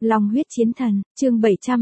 Long huyết chiến thần, chương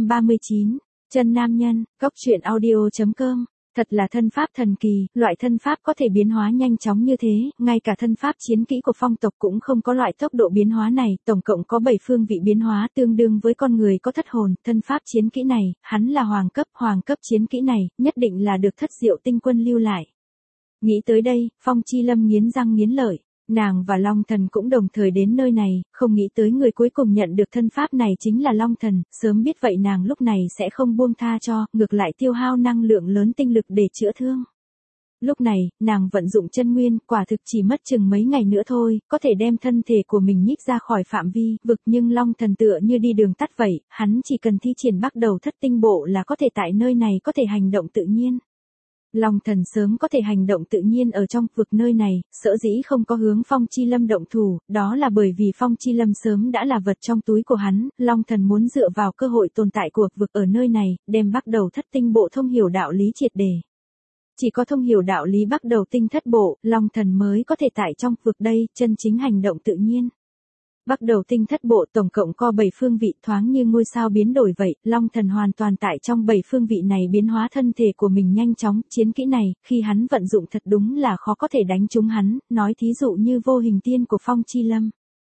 739, chân nam nhân, góc truyện audio.com. Thật là thân pháp thần kỳ, loại thân pháp có thể biến hóa nhanh chóng như thế, ngay cả thân pháp chiến kỹ của phong tộc cũng không có loại tốc độ biến hóa này, tổng cộng có 7 phương vị biến hóa tương đương với con người có thất hồn, thân pháp chiến kỹ này, hắn là hoàng cấp chiến kỹ này, nhất định là được Thất Diệu Tinh Quân lưu lại. Nghĩ tới đây, Phong Chi Lâm nghiến răng nghiến lợi. Nàng và Long Thần cũng đồng thời đến nơi này, không nghĩ tới người cuối cùng nhận được thân pháp này chính là Long Thần, sớm biết vậy nàng lúc này sẽ không buông tha cho, ngược lại tiêu hao năng lượng lớn tinh lực để chữa thương. Lúc này, nàng vận dụng chân nguyên, quả thực chỉ mất chừng mấy ngày nữa thôi, có thể đem thân thể của mình nhích ra khỏi phạm vi vực, nhưng Long Thần tựa như đi đường tắt vậy, hắn chỉ cần thi triển bắt đầu thất tinh bộ là có thể tại nơi này có thể hành động tự nhiên. Long Thần sớm có thể hành động tự nhiên ở trong vực nơi này, sở dĩ không có hướng Phong Chi Lâm động thủ, đó là bởi vì Phong Chi Lâm sớm đã là vật trong túi của hắn, Long Thần muốn dựa vào cơ hội tồn tại của vực ở nơi này, đem bắt đầu thất tinh bộ thông hiểu đạo lý triệt để. Chỉ có thông hiểu đạo lý bắt đầu tinh thất bộ, Long Thần mới có thể tại trong vực đây, chân chính hành động tự nhiên. Bắt đầu tinh thất bộ tổng cộng có 7 phương vị thoáng như ngôi sao biến đổi vậy, Long Thần hoàn toàn tại trong 7 phương vị này biến hóa thân thể của mình nhanh chóng, chiến kỹ này, khi hắn vận dụng thật đúng là khó có thể đánh trúng hắn, nói thí dụ như vô hình tiên của Phong Chi Lâm.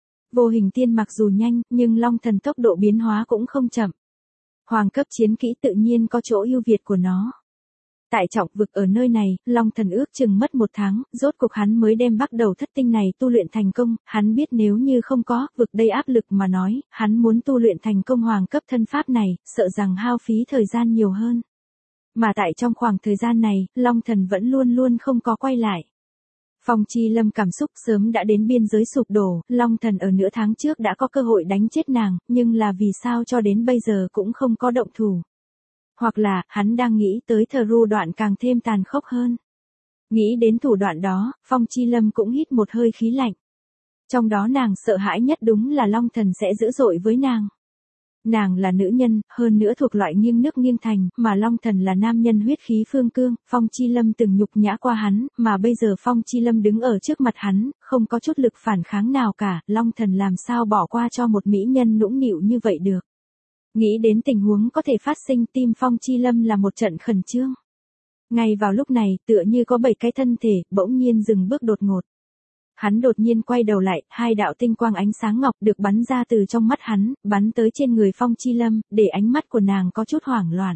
Vô hình tiên mặc dù nhanh, nhưng Long Thần tốc độ biến hóa cũng không chậm. Hoàng cấp chiến kỹ tự nhiên có chỗ ưu việt của nó. Tại trọng vực ở nơi này, Long Thần ước chừng mất 1 tháng, rốt cuộc hắn mới đem bắt đầu thất tinh này tu luyện thành công, hắn biết nếu như không có vực đây áp lực mà nói, hắn muốn tu luyện thành công hoàng cấp thân pháp này, sợ rằng hao phí thời gian nhiều hơn. Mà tại trong khoảng thời gian này, Long Thần vẫn luôn luôn không có quay lại. Phong Chi Lâm cảm xúc sớm đã đến biên giới sụp đổ, Long Thần ở nửa tháng trước đã có cơ hội đánh chết nàng, nhưng là vì sao cho đến bây giờ cũng không có động thủ. Hoặc là, hắn đang nghĩ tới Thru đoạn càng thêm tàn khốc hơn. Nghĩ đến thủ đoạn đó, Phong Chi Lâm cũng hít một hơi khí lạnh. Trong đó nàng sợ hãi nhất đúng là Long Thần sẽ dữ dội với nàng. Nàng là nữ nhân, hơn nữa thuộc loại nghiêng nước nghiêng thành, mà Long Thần là nam nhân huyết khí phương cương, Phong Chi Lâm từng nhục nhã qua hắn, mà bây giờ Phong Chi Lâm đứng ở trước mặt hắn, không có chút lực phản kháng nào cả, Long Thần làm sao bỏ qua cho một mỹ nhân nũng nịu như vậy được. Nghĩ đến tình huống có thể phát sinh, tim Phong Chi Lâm là một trận khẩn trương. Ngay vào lúc này, tựa như có 7 cái thân thể, bỗng nhiên dừng bước đột ngột. Hắn đột nhiên quay đầu lại, 2 đạo tinh quang ánh sáng ngọc được bắn ra từ trong mắt hắn, bắn tới trên người Phong Chi Lâm, để ánh mắt của nàng có chút hoảng loạn.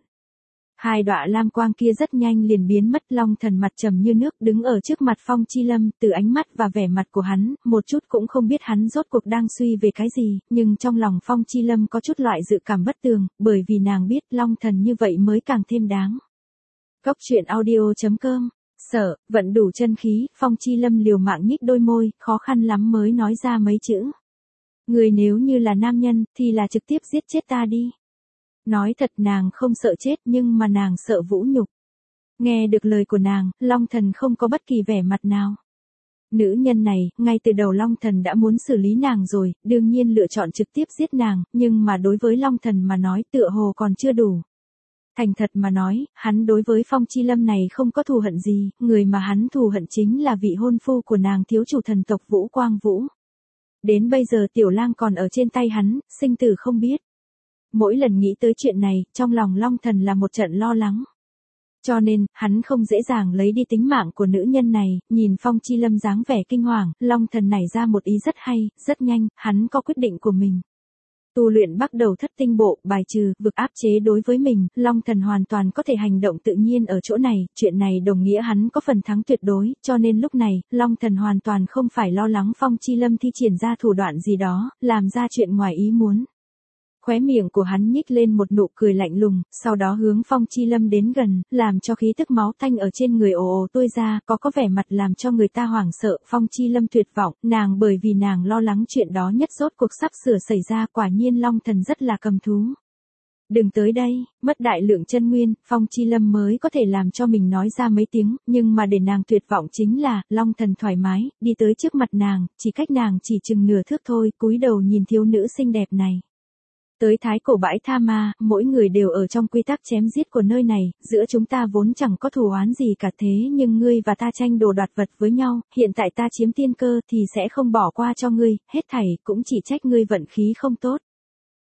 2 đọa lam quang kia rất nhanh liền biến mất, Long Thần mặt trầm như nước đứng ở trước mặt Phong Chi Lâm, từ ánh mắt và vẻ mặt của hắn, một chút cũng không biết hắn rốt cuộc đang suy về cái gì, nhưng trong lòng Phong Chi Lâm có chút loại dự cảm bất tường, bởi vì nàng biết Long Thần như vậy mới càng thêm đáng. Góc truyện audio.com. Sợ, vận đủ chân khí, Phong Chi Lâm liều mạng nhích đôi môi, khó khăn lắm mới nói ra mấy chữ. Người nếu như là nam nhân, thì là trực tiếp giết chết ta đi. Nói thật nàng không sợ chết nhưng mà nàng sợ vũ nhục. Nghe được lời của nàng, Long Thần không có bất kỳ vẻ mặt nào. Nữ nhân này, ngay từ đầu Long Thần đã muốn xử lý nàng rồi, đương nhiên lựa chọn trực tiếp giết nàng, nhưng mà đối với Long Thần mà nói tựa hồ còn chưa đủ. Thành thật mà nói, hắn đối với Phong Chi Lâm này không có thù hận gì, người mà hắn thù hận chính là vị hôn phu của nàng thiếu chủ thần tộc Vũ Quang Vũ. Đến bây giờ Tiểu Lang còn ở trên tay hắn, sinh tử không biết. Mỗi lần nghĩ tới chuyện này, trong lòng Long Thần là một trận lo lắng. Cho nên, hắn không dễ dàng lấy đi tính mạng của nữ nhân này, nhìn Phong Chi Lâm dáng vẻ kinh hoàng, Long Thần nảy ra một ý rất hay, rất nhanh, hắn có quyết định của mình. Tu luyện bắt đầu thất tinh bộ, bài trừ, vực áp chế đối với mình, Long Thần hoàn toàn có thể hành động tự nhiên ở chỗ này, chuyện này đồng nghĩa hắn có phần thắng tuyệt đối, cho nên lúc này, Long Thần hoàn toàn không phải lo lắng Phong Chi Lâm thi triển ra thủ đoạn gì đó, làm ra chuyện ngoài ý muốn. Khóe miệng của hắn nhích lên một nụ cười lạnh lùng, sau đó hướng Phong Chi Lâm đến gần, làm cho khí tức máu tanh ở trên người ồ ồ tuôn ra, có vẻ mặt làm cho người ta hoảng sợ. Phong Chi Lâm tuyệt vọng, nàng bởi vì nàng lo lắng chuyện đó nhất rốt cuộc sắp sửa xảy ra, quả nhiên Long Thần rất là cầm thú. Đừng tới đây, mất đại lượng chân nguyên, Phong Chi Lâm mới có thể làm cho mình nói ra mấy tiếng, nhưng mà để nàng tuyệt vọng chính là, Long Thần thoải mái, đi tới trước mặt nàng, chỉ cách nàng chỉ chừng nửa thước thôi, cúi đầu nhìn thiếu nữ xinh đẹp này. Tới thái cổ bãi tha ma, mỗi người đều ở trong quy tắc chém giết của nơi này, giữa chúng ta vốn chẳng có thù oán gì cả thế nhưng ngươi và ta tranh đồ đoạt vật với nhau, hiện tại ta chiếm tiên cơ thì sẽ không bỏ qua cho ngươi, hết thảy cũng chỉ trách ngươi vận khí không tốt.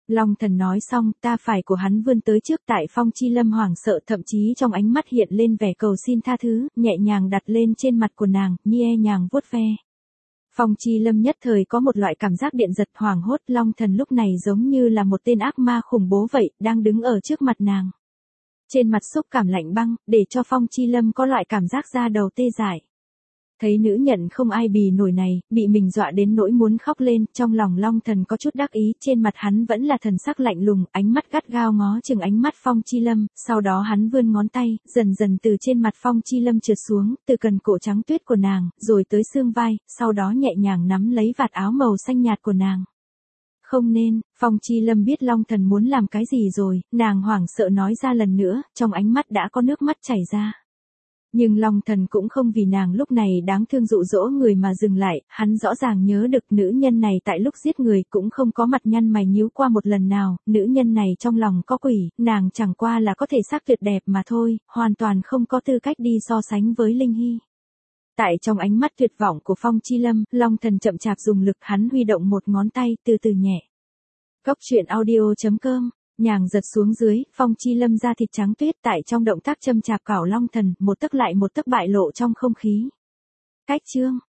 Long Thần nói xong, ta phải của hắn vươn tới trước tại Phong Chi Lâm hoảng sợ, thậm chí trong ánh mắt hiện lên vẻ cầu xin tha thứ, nhẹ nhàng đặt lên trên mặt của nàng, nhẹ nhàng vuốt ve. Phong Chi Lâm nhất thời có một loại cảm giác điện giật hoảng hốt, Long Thần lúc này giống như là một tên ác ma khủng bố vậy, đang đứng ở trước mặt nàng. Trên mặt xúc cảm lạnh băng, để cho Phong Chi Lâm có loại cảm giác da đầu tê dại. Thấy nữ nhận không ai bì nổi này, bị mình dọa đến nỗi muốn khóc lên, trong lòng Long Thần có chút đắc ý, trên mặt hắn vẫn là thần sắc lạnh lùng, ánh mắt gắt gao ngó chừng ánh mắt Phong Chi Lâm, sau đó hắn vươn ngón tay, dần dần từ trên mặt Phong Chi Lâm trượt xuống, từ cần cổ trắng tuyết của nàng, rồi tới xương vai, sau đó nhẹ nhàng nắm lấy vạt áo màu xanh nhạt của nàng. Không nên, Phong Chi Lâm biết Long Thần muốn làm cái gì rồi, nàng hoảng sợ nói ra lần nữa, trong ánh mắt đã có nước mắt chảy ra. Nhưng Long Thần cũng không vì nàng lúc này đáng thương dụ dỗ người mà dừng lại, hắn rõ ràng nhớ được nữ nhân này tại lúc giết người cũng không có mặt nhăn mày nhíu qua một lần nào, nữ nhân này trong lòng có quỷ, nàng chẳng qua là có thể xác tuyệt đẹp mà thôi, hoàn toàn không có tư cách đi so sánh với Linh Hy. Tại trong ánh mắt tuyệt vọng của Phong Chi Lâm, Long Thần chậm chạp dùng lực, hắn huy động một ngón tay, từ từ nhẹ. Cốc truyện audio.com. Nhàng giật xuống dưới, Phong Chi Lâm da thịt trắng tuyết tại trong động tác châm chạp cào Long Thần, một tấc lại một tấc bại lộ trong không khí. Cách chương